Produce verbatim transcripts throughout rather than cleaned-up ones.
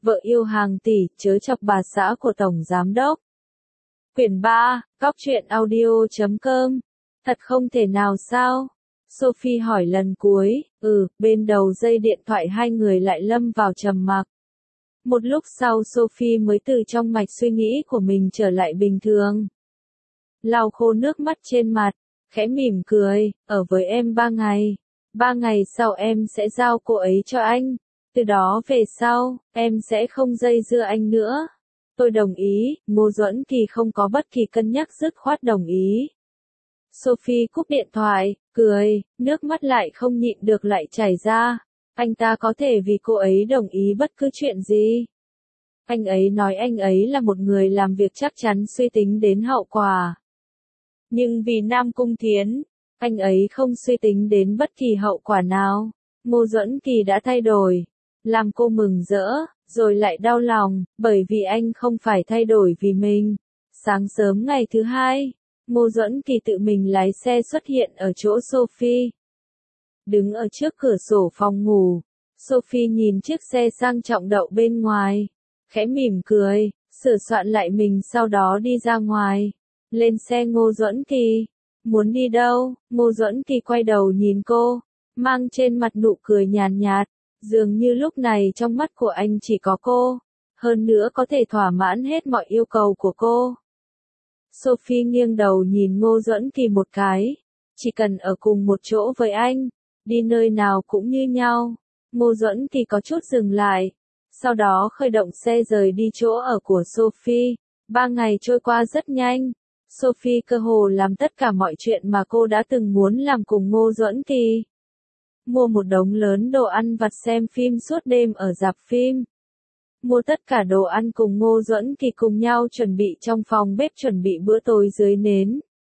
vợ yêu hàng tỷ, chớ chọc bà xã của Tổng Giám Đốc. Quyển ba, Góc truyện audio chấm com. Thật không thể nào sao? Sophie hỏi lần cuối, ừ, bên đầu dây điện thoại hai người lại lâm vào trầm mặc. Một lúc sau Sophie mới từ trong mạch suy nghĩ của mình trở lại bình thường. Lau khô nước mắt trên mặt, khẽ mỉm cười, ở với em ba ngày. Ba ngày sau em sẽ giao cô ấy cho anh. Từ đó về sau, em sẽ không dây dưa anh nữa. Tôi đồng ý, Ngô Duẫn Kỳ không có bất kỳ cân nhắc dứt khoát đồng ý. Sophie cúp điện thoại, cười, nước mắt lại không nhịn được lại chảy ra. Anh ta có thể vì cô ấy đồng ý bất cứ chuyện gì. Anh ấy nói anh ấy là một người làm việc chắc chắn suy tính đến hậu quả. Nhưng vì Nam Cung Thiến, anh ấy không suy tính đến bất kỳ hậu quả nào. Ngô Duẫn Kỳ đã thay đổi, làm cô mừng rỡ, rồi lại đau lòng, bởi vì anh không phải thay đổi vì mình. Sáng sớm ngày thứ hai, Ngô Duẫn Kỳ tự mình lái xe xuất hiện ở chỗ Sophie. Đứng ở trước cửa sổ phòng ngủ, Sophie nhìn chiếc xe sang trọng đậu bên ngoài, khẽ mỉm cười, sửa soạn lại mình sau đó đi ra ngoài. Lên xe Ngô Duẫn Kỳ. Muốn đi đâu? Ngô Duẫn Kỳ quay đầu nhìn cô, mang trên mặt nụ cười nhàn nhạt, dường như lúc này trong mắt của anh chỉ có cô, hơn nữa có thể thỏa mãn hết mọi yêu cầu của cô. Sophie nghiêng đầu nhìn Ngô Duẫn Kỳ một cái, chỉ cần ở cùng một chỗ với anh, đi nơi nào cũng như nhau. Ngô Duẫn Kỳ có chút dừng lại, sau đó khởi động xe rời đi chỗ ở của Sophie. Ba ngày trôi qua rất nhanh. Sophie cơ hồ làm tất cả mọi chuyện mà cô đã từng muốn làm cùng Ngô Duẫn Kỳ. Mua một đống lớn đồ ăn vặt xem phim suốt đêm ở rạp phim. Mua tất cả đồ ăn cùng Ngô Duẫn Kỳ cùng nhau chuẩn bị trong phòng bếp chuẩn bị bữa tối dưới nến.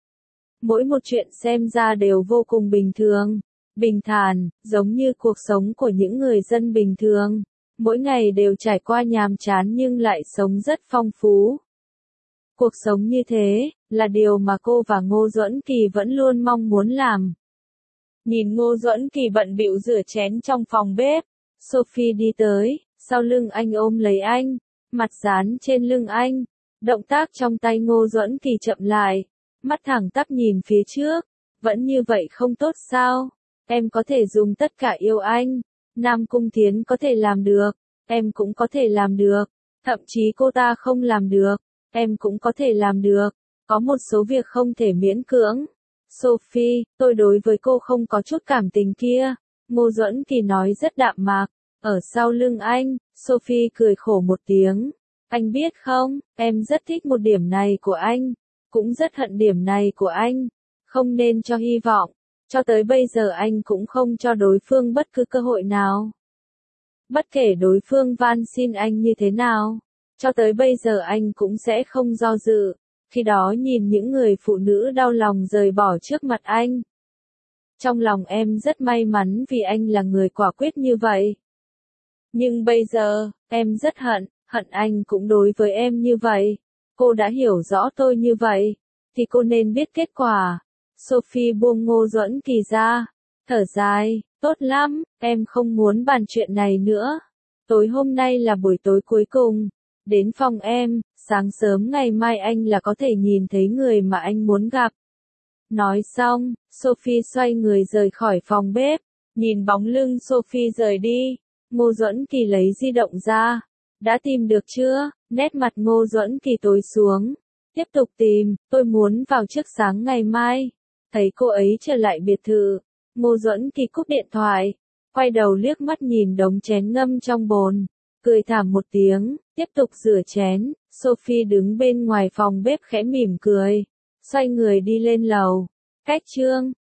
Mỗi một chuyện xem ra đều vô cùng bình thường, bình thản, giống như cuộc sống của những người dân bình thường. Mỗi ngày đều trải qua nhàm chán nhưng lại sống rất phong phú. Cuộc sống như thế, là điều mà cô và Ngô Duẫn Kỳ vẫn luôn mong muốn làm. Nhìn Ngô Duẫn Kỳ bận bịu rửa chén trong phòng bếp, Sophie đi tới, sau lưng anh ôm lấy anh, mặt dán trên lưng anh. Động tác trong tay Ngô Duẫn Kỳ chậm lại, mắt thẳng tắp nhìn phía trước. Vẫn như vậy không tốt sao? Em có thể dùng tất cả yêu anh. Nam Cung Thiến có thể làm được, em cũng có thể làm được. Thậm chí cô ta không làm được, em cũng có thể làm được. Có một số việc không thể miễn cưỡng. Sophie, tôi đối với cô không có chút cảm tình kia. Ngô Duẫn Kỳ nói rất đạm mạc. Ở sau lưng anh, Sophie cười khổ một tiếng. Anh biết không, em rất thích một điểm này của anh, cũng rất hận điểm này của anh. Không nên cho hy vọng. Cho tới bây giờ anh cũng không cho đối phương bất cứ cơ hội nào. Bất kể đối phương van xin anh như thế nào, cho tới bây giờ anh cũng sẽ không do dự. Khi đó nhìn những người phụ nữ đau lòng rời bỏ trước mặt anh. Trong lòng em rất may mắn vì anh là người quả quyết như vậy. Nhưng bây giờ, em rất hận, hận anh cũng đối với em như vậy. Cô đã hiểu rõ tôi như vậy, thì cô nên biết kết quả. Sophie buông Ngô Duẫn Kỳ ra, thở dài, tốt lắm, em không muốn bàn chuyện này nữa. Tối hôm nay là buổi tối cuối cùng. Đến phòng em, sáng sớm ngày mai anh là có thể nhìn thấy người mà anh muốn gặp. Nói xong, Sophie xoay người rời khỏi phòng bếp. Nhìn bóng lưng Sophie rời đi, Ngô Duẫn Kỳ lấy di động ra. Đã tìm được chưa? Nét mặt Ngô Duẫn Kỳ tối xuống. Tiếp tục tìm, tôi muốn vào trước sáng ngày mai. Thấy cô ấy trở lại biệt thự, Ngô Duẫn Kỳ cúp điện thoại, quay đầu liếc mắt nhìn đống chén ngâm trong bồn, cười thảm một tiếng, tiếp tục rửa chén. Sophie đứng bên ngoài phòng bếp khẽ mỉm cười, xoay người đi lên lầu. Cách chương